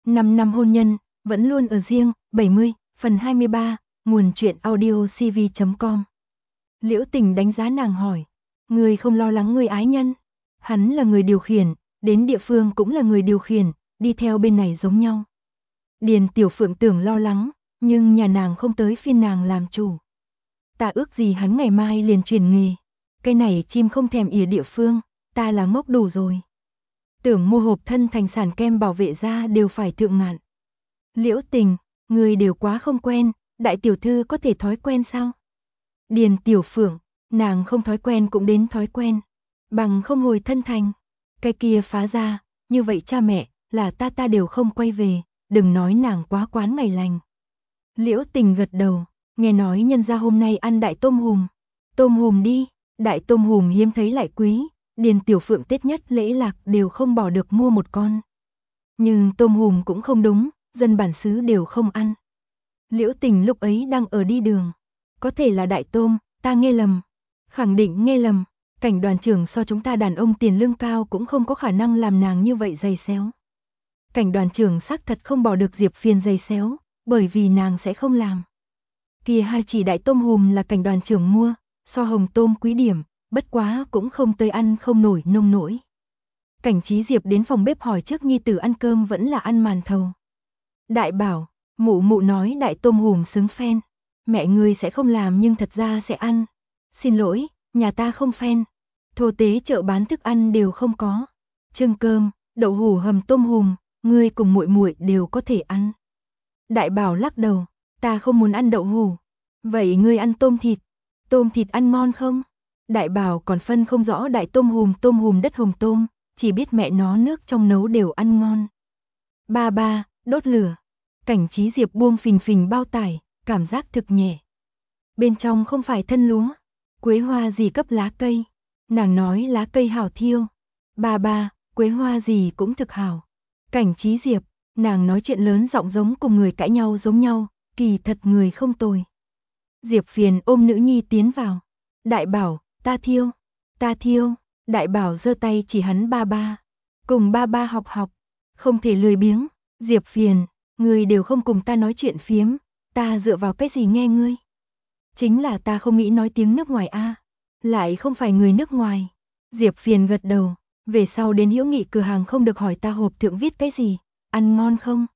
5 năm hôn nhân, vẫn luôn ở riêng, 70, phần 23, nguồn truyện audio cv.com. Liễu Tình đánh giá nàng hỏi, người không lo lắng người ái nhân, hắn là người điều khiển, đến địa phương cũng là người điều khiển, đi theo bên này giống nhau. Điền Tiểu Phượng tưởng lo lắng, nhưng nhà nàng không tới phiên nàng làm chủ. Ta ước gì hắn ngày mai liền chuyển nghề, cái này chim không thèm ỉa địa phương, ta là ngốc đủ rồi. Tưởng mua hộp thân thành sản kem bảo vệ da đều phải thượng ngạn. Liễu Tình, người đều quá không quen, đại tiểu thư có thể thói quen sao? Điền Tiểu Phượng, nàng không thói quen cũng đến thói quen, bằng không hồi thân thành. Cái kia phá ra, như vậy cha mẹ, là ta đều không quay về, đừng nói nàng quá quán ngày lành. Liễu Tình gật đầu, nghe nói nhân gia hôm nay ăn đại tôm hùm. Tôm hùm đi, đại tôm hùm hiếm thấy lại quý, Điền Tiểu Phượng Tết nhất lễ lạc đều không bỏ được mua một con. Nhưng tôm hùm cũng không đúng, dân bản xứ đều không ăn. Liễu Tình lúc ấy đang ở đi đường. Có thể là đại tôm, ta nghe lầm. Khẳng định nghe lầm, Cảnh đoàn trưởng so chúng ta đàn ông tiền lương cao cũng không có khả năng làm nàng như vậy giày xéo. Cảnh đoàn trưởng xác thật không bỏ được Diệp Phiền giày xéo, bởi vì nàng sẽ không làm. Kia hai chỉ đại tôm hùm là cảnh đoàn trưởng mua, so hồng tôm quý điểm, bất quá cũng không tới ăn không nổi nông nổi. Cảnh Trí Diệp đến phòng bếp hỏi trước nhi tử ăn cơm vẫn là ăn màn thầu. Đại bảo, mụ mụ nói đại tôm hùm xứng phen, mẹ ngươi sẽ không làm nhưng thật ra sẽ ăn. Xin lỗi, nhà ta không phen, thô tế chợ bán thức ăn đều không có. Trưng cơm, đậu hủ hầm tôm hùm, ngươi cùng muội muội đều có thể ăn. Đại bảo lắc đầu, ta không muốn ăn đậu hủ. Vậy ngươi ăn tôm thịt ăn ngon không? Đại bảo còn phân không rõ đại tôm hùm đất hồng tôm, chỉ biết mẹ nó nước trong nấu đều ăn ngon. Ba, đốt lửa. Cảnh Trí Diệp buông phình phình bao tải, cảm giác thực nhẹ. Bên trong không phải thân lúa, quế hoa gì cấp lá cây. Nàng nói lá cây hảo thiêu. Ba, quế hoa gì cũng thực hảo. Cảnh Trí Diệp, nàng nói chuyện lớn giọng giống cùng người cãi nhau giống nhau, kỳ thật người không tồi. Diệp Phiền ôm nữ nhi tiến vào. Đại bảo, ta thiêu. Đại bảo giơ tay chỉ hắn ba. Cùng ba học, không thể lười biếng. Diệp Phiền, người đều không cùng ta nói chuyện phiếm, ta dựa vào cái gì nghe ngươi? Chính là ta không nghĩ nói tiếng nước ngoài a, lại không phải người nước ngoài. Diệp Phiền gật đầu, về sau đến Hữu Nghị cửa hàng không được hỏi ta hộp thượng viết cái gì, ăn ngon không?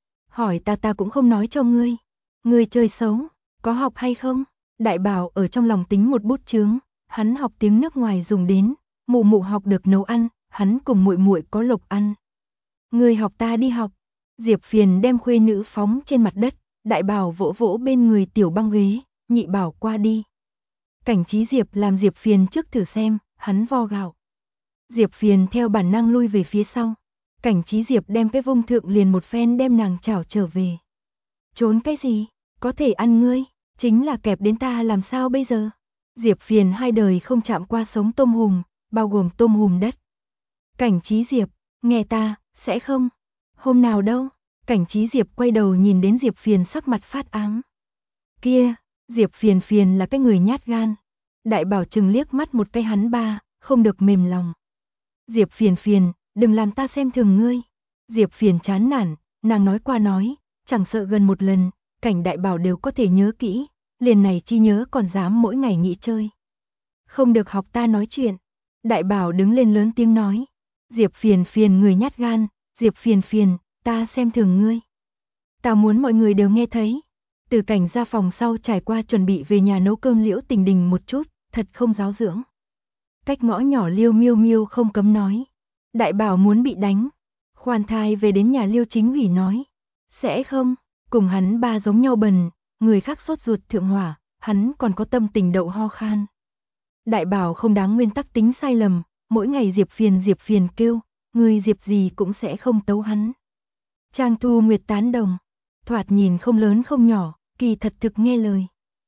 Hỏi ta cũng không nói cho ngươi. Ngươi chơi xấu, có học hay không? Đại bảo ở trong lòng tính một bút chướng, hắn học tiếng nước ngoài dùng đến, mụ mụ học được nấu ăn, hắn cùng muội muội có lộc ăn. Ngươi học ta đi học. Diệp Phiền đem khuê nữ phóng trên mặt đất, đại bảo vỗ vỗ bên người tiểu băng ghế, nhị bảo qua đi. Cảnh Trí Diệp làm Diệp Phiền trước thử xem, hắn vo gạo. Diệp Phiền theo bản năng lui về phía sau. Cảnh Trí Diệp đem cái vung thượng liền một phen đem nàng chảo trở về. Trốn cái gì, có thể ăn ngươi, chính là kẹp đến ta làm sao bây giờ? Diệp Phiền hai đời không chạm qua sống tôm hùm, bao gồm tôm hùm đất. Cảnh Trí Diệp, nghe ta, sẽ không? Hôm nào đâu? Cảnh Trí Diệp quay đầu nhìn đến Diệp Phiền sắc mặt phát ám. Kia, Diệp Phiền là cái người nhát gan. Đại bảo chừng liếc mắt một cái hắn ba, không được mềm lòng. Diệp Phiền, đừng làm ta xem thường ngươi. Diệp Phiền chán nản, nàng nói qua nói, chẳng sợ gần một lần, Cảnh đại bảo đều có thể nhớ kỹ, liền này chi nhớ còn dám mỗi ngày nghĩ chơi. Không được học ta nói chuyện. Đại bảo đứng lên lớn tiếng nói. Diệp Phiền người nhát gan, Diệp Phiền, ta xem thường ngươi. Ta muốn mọi người đều nghe thấy. Từ Cảnh ra phòng sau trải qua chuẩn bị về nhà nấu cơm Liễu Tình Đình một chút, thật không giáo dưỡng. Cách ngõ nhỏ Liêu Miêu không cấm nói. Đại bảo muốn bị đánh. Khoan thai về đến nhà Liêu Chính Ủy nói. Sẽ không, cùng hắn ba giống nhau bần, người khác sốt ruột thượng hỏa, hắn còn có tâm tình đậu ho khan. Đại bảo không đáng nguyên tắc tính sai lầm, mỗi ngày Diệp Phiền kêu, người Diệp gì cũng sẽ không tấu hắn. Trang Thu Nguyệt tán đồng, thoạt nhìn không lớn không nhỏ, kỳ thật thực nghe lời.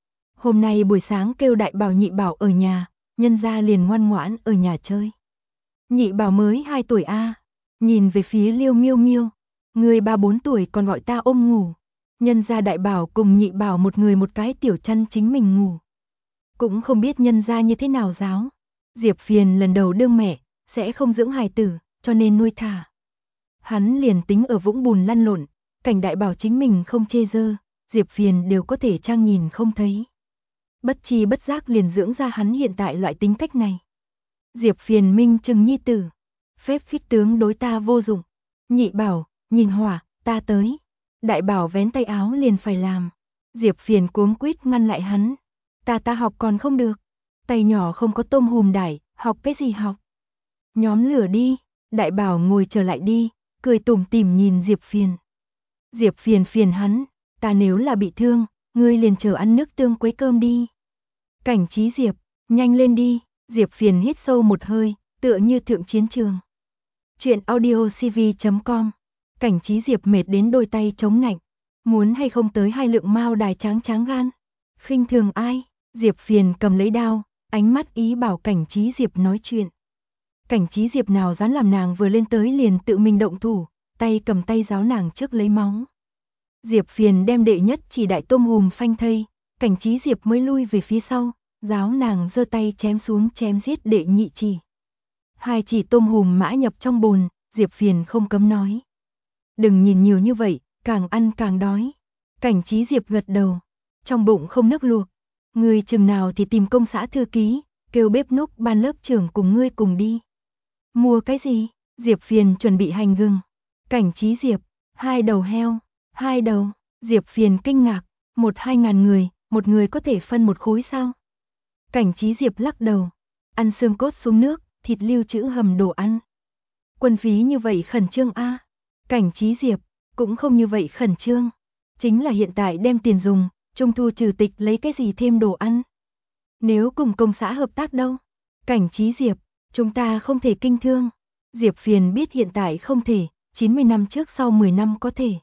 Hôm nay buổi sáng kêu đại bảo nhị bảo ở nhà, nhân ra liền ngoan ngoãn ở nhà chơi. Nhị bảo mới 2 tuổi a, nhìn về phía Liêu Miêu, người 3-4 tuổi còn gọi ta ôm ngủ. Nhân ra đại bảo cùng nhị bảo một người một cái tiểu chăn chính mình ngủ. Cũng không biết nhân ra như thế nào giáo. Diệp Phiền lần đầu đương mẹ, sẽ không dưỡng hài tử, cho nên nuôi thả. Hắn liền tính ở vũng bùn lăn lộn, Cảnh Đại Bảo chính mình không chê dơ, Diệp Phiền đều có thể trang nhìn không thấy. Bất chi bất giác liền dưỡng ra hắn hiện tại loại tính cách này. Diệp Phiền minh chừng nhi tử, phép khích tướng đối ta vô dụng. Nhị Bảo, nhìn hỏa, ta tới. Đại Bảo vén tay áo liền phải làm. Diệp Phiền cuống quýt ngăn lại hắn. Ta học còn không được. Tay nhỏ không có tôm hùm đải, học cái gì học? Nhóm lửa đi. Đại Bảo ngồi trở lại đi, cười tủm tỉm nhìn Diệp Phiền. Diệp Phiền phiền hắn, ta nếu là bị thương, ngươi liền chờ ăn nước tương quấy cơm đi. Cảnh Trí Diệp, nhanh lên đi. Diệp Phiền hít sâu một hơi, tựa như thượng chiến trường. Chuyện audiocv.com. Cảnh Trí Diệp mệt đến đôi tay chống nạnh. Muốn hay không tới 2 lượng mao đài tráng tráng gan. Khinh thường ai? Diệp Phiền cầm lấy đao, ánh mắt ý bảo Cảnh Trí Diệp nói chuyện. Cảnh Trí Diệp nào dám làm nàng vừa lên tới liền tự mình động thủ, tay cầm tay giáo nàng trước lấy máu. Diệp Phiền đem đệ nhất chỉ đại tôm hùm phanh thây, Cảnh Trí Diệp mới lui về phía sau, giáo nàng giơ tay chém xuống chém giết đệ nhị chỉ. 2 chỉ tôm hùm mã nhập trong bồn, Diệp Phiền không cấm nói. Đừng nhìn nhiều như vậy, càng ăn càng đói. Cảnh Trí Diệp gật đầu, trong bụng không nước luộc. Ngươi chừng nào thì tìm công xã thư ký, kêu bếp núc ban lớp trưởng cùng ngươi cùng đi. Mua cái gì? Diệp Phiền chuẩn bị hành gừng. Cảnh Trí Diệp, 2 đầu heo, 2 đầu. Diệp Phiền kinh ngạc, 1-2 ngàn người, một người có thể phân một khối sao? Cảnh Trí Diệp lắc đầu, ăn xương cốt xuống nước, thịt lưu trữ hầm đồ ăn. Quân phí như vậy khẩn trương a? Cảnh Trí Diệp, cũng không như vậy khẩn trương. Chính là hiện tại đem tiền dùng, trung thu trừ tịch lấy cái gì thêm đồ ăn. Nếu cùng công xã hợp tác đâu? Cảnh Trí Diệp, chúng ta không thể kinh thương. Diệp Phiền biết hiện tại không thể, 90 năm trước sau 10 năm có thể.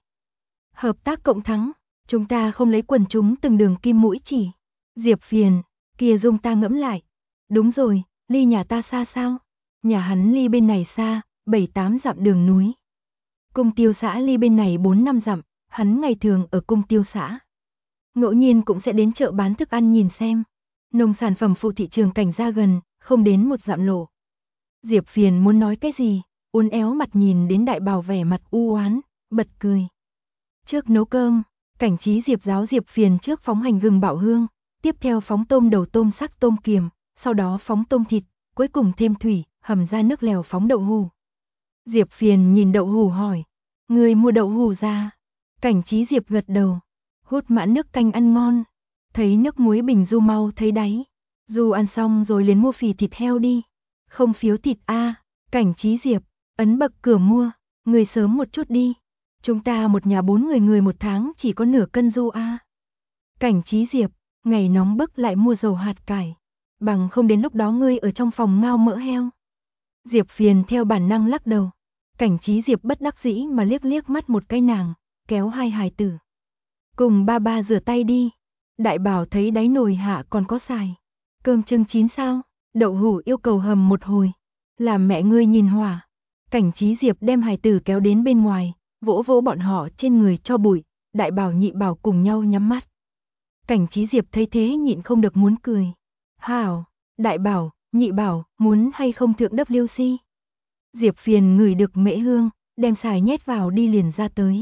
Hợp tác cộng thắng, chúng ta không lấy quần chúng từng đường kim mũi chỉ. Diệp Phiền, kia Dung ta ngẫm lại. Đúng rồi, ly nhà ta xa sao? Nhà hắn ly bên này xa, 7-8 dặm đường núi. Cung Tiêu xã ly bên này 4-5 dặm, hắn ngày thường ở Cung Tiêu xã. Ngẫu nhiên cũng sẽ đến chợ bán thức ăn nhìn xem. Nông sản phẩm phụ thị trường Cảnh ra gần, không đến 1 dặm lộ. Diệp Phiền muốn nói cái gì, uốn éo mặt nhìn đến Đại Bảo vẻ mặt u oán, bật cười. Trước nấu cơm, Cảnh Trí Diệp giáo Diệp Phiền trước phóng hành gừng bạo hương, tiếp theo phóng tôm đầu tôm sắc tôm kiềm, sau đó phóng tôm thịt, cuối cùng thêm thủy, hầm ra nước lèo phóng đậu hù. Diệp Phiền nhìn đậu hù hỏi, người mua đậu hù ra? Cảnh Trí Diệp gật đầu, hút mãn nước canh ăn ngon, thấy nước muối bình du mau thấy đáy. Du ăn xong rồi liền mua phì thịt heo đi. Không phiếu thịt a? Cảnh Trí Diệp, ấn bậc cửa mua, người sớm một chút đi. Chúng ta một nhà 4 người 1 tháng chỉ có nửa cân du a. Cảnh Trí Diệp, ngày nóng bức lại mua dầu hạt cải, bằng không đến lúc đó ngươi ở trong phòng ngao mỡ heo. Diệp Phiền theo bản năng lắc đầu. Cảnh Trí Diệp bất đắc dĩ mà liếc liếc mắt một cái nàng, kéo 2 hài tử. Cùng ba rửa tay đi. Đại Bảo thấy đáy nồi hạ còn có xài. Cơm trưng chín sao? Đậu hủ yêu cầu hầm một hồi. Làm mẹ ngươi nhìn hỏa. Cảnh Trí Diệp đem hài tử kéo đến bên ngoài, vỗ vỗ bọn họ trên người cho bụi. Đại Bảo Nhị Bảo cùng nhau nhắm mắt. Cảnh Trí Diệp thấy thế nhịn không được muốn cười. Hảo, Đại Bảo, Nhị Bảo, muốn hay không thượng WC? Diệp Phiền ngửi được mễ hương, đem xài nhét vào đi liền ra tới.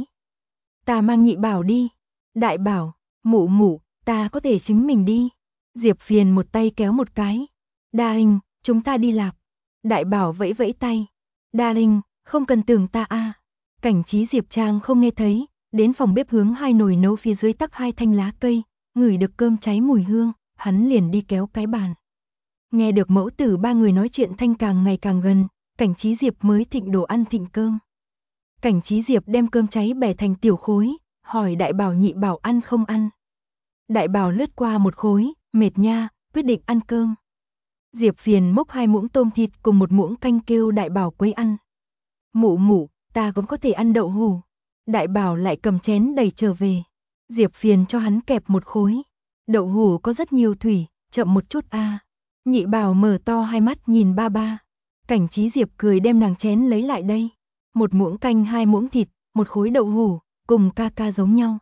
Ta mang Nhị Bảo đi. Đại Bảo, mụ mụ, ta có thể chính mình đi. Diệp Phiền một tay kéo một cái. Đa Hình, chúng ta đi lạp. Đại Bảo vẫy vẫy tay. Đa Hình, không cần tưởng ta a. Cảnh Trí Diệp Trang không nghe thấy, đến phòng bếp hướng 2 nồi nấu phía dưới tắc 2 thanh lá cây, ngửi được cơm cháy mùi hương, hắn liền đi kéo cái bàn. Nghe được mẫu tử 3 người nói chuyện thanh càng ngày càng gần, Cảnh Trí Diệp mới thịnh đồ ăn thịnh cơm. Cảnh Trí Diệp đem cơm cháy bẻ thành tiểu khối, hỏi Đại Bảo Nhị Bảo ăn không ăn. Đại Bảo lướt qua một khối, mệt nha, quyết định ăn cơm. Diệp Phiền múc 2 muỗng tôm thịt cùng 1 muỗng canh kêu Đại Bảo quấy ăn. Mụ mụ, ta cũng có thể ăn đậu hù. Đại Bảo lại cầm chén đầy trở về. Diệp Phiền cho hắn kẹp 1 khối. Đậu hù có rất nhiều thủy, chậm một chút a. Nhị Bảo mở to 2 mắt nhìn ba. Cảnh Trí Diệp cười đem nàng chén lấy lại đây. 1 muỗng canh 2 muỗng thịt, 1 khối đậu hù, cùng ca giống nhau.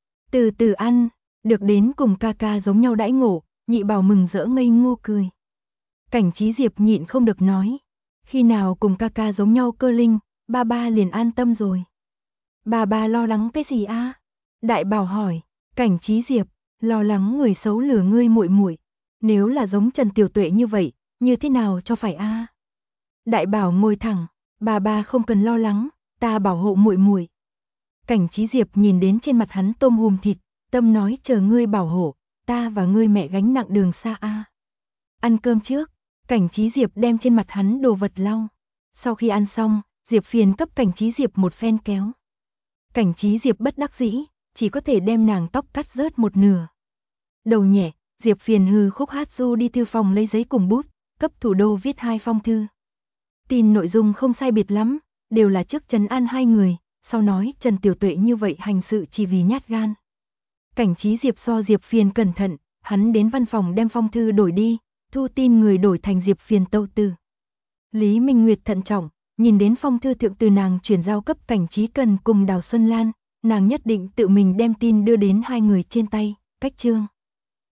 Từ từ ăn, được đến cùng ca giống nhau đãi ngộ, Nhị Bảo mừng rỡ ngây ngô cười. Cảnh Trí Diệp nhịn không được nói, khi nào cùng ca giống nhau cơ linh, ba liền an tâm rồi. Ba lo lắng cái gì a? Đại Bảo hỏi. Cảnh Trí Diệp, lo lắng người xấu lừa ngươi muội muội. Nếu là giống Trần Tiểu Tuệ như vậy, như thế nào cho phải a? Đại Bảo ngồi thẳng, ba không cần lo lắng, ta bảo hộ muội muội. Cảnh Trí Diệp nhìn đến trên mặt hắn tôm hùm thịt, tâm nói chờ ngươi bảo hộ, ta và ngươi mẹ gánh nặng đường xa a. Ăn cơm trước, Cảnh Trí Diệp đem trên mặt hắn đồ vật lau. Sau khi ăn xong, Diệp Phiền cấp Cảnh Trí Diệp một phen kéo. Cảnh Trí Diệp bất đắc dĩ, chỉ có thể đem nàng tóc cắt rớt một nửa. Đầu nhẹ, Diệp Phiền hừ khúc hát du đi thư phòng lấy giấy cùng bút, cấp thủ đô viết 2 phong thư. Tin nội dung không sai biệt lắm, đều là trước trấn an 2 người, sau nói Trần Tiểu Tuệ như vậy hành sự chỉ vì nhát gan. Cảnh Trí Diệp so Diệp Phiền cẩn thận, hắn đến văn phòng đem phong thư đổi đi, thu tin người đổi thành Diệp Phiền tâu tư. Lý Minh Nguyệt thận trọng, nhìn đến phong thư thượng từ nàng chuyển giao cấp Cảnh Trí Cần cùng Đào Xuân Lan, nàng nhất định tự mình đem tin đưa đến 2 người trên tay, cách chương.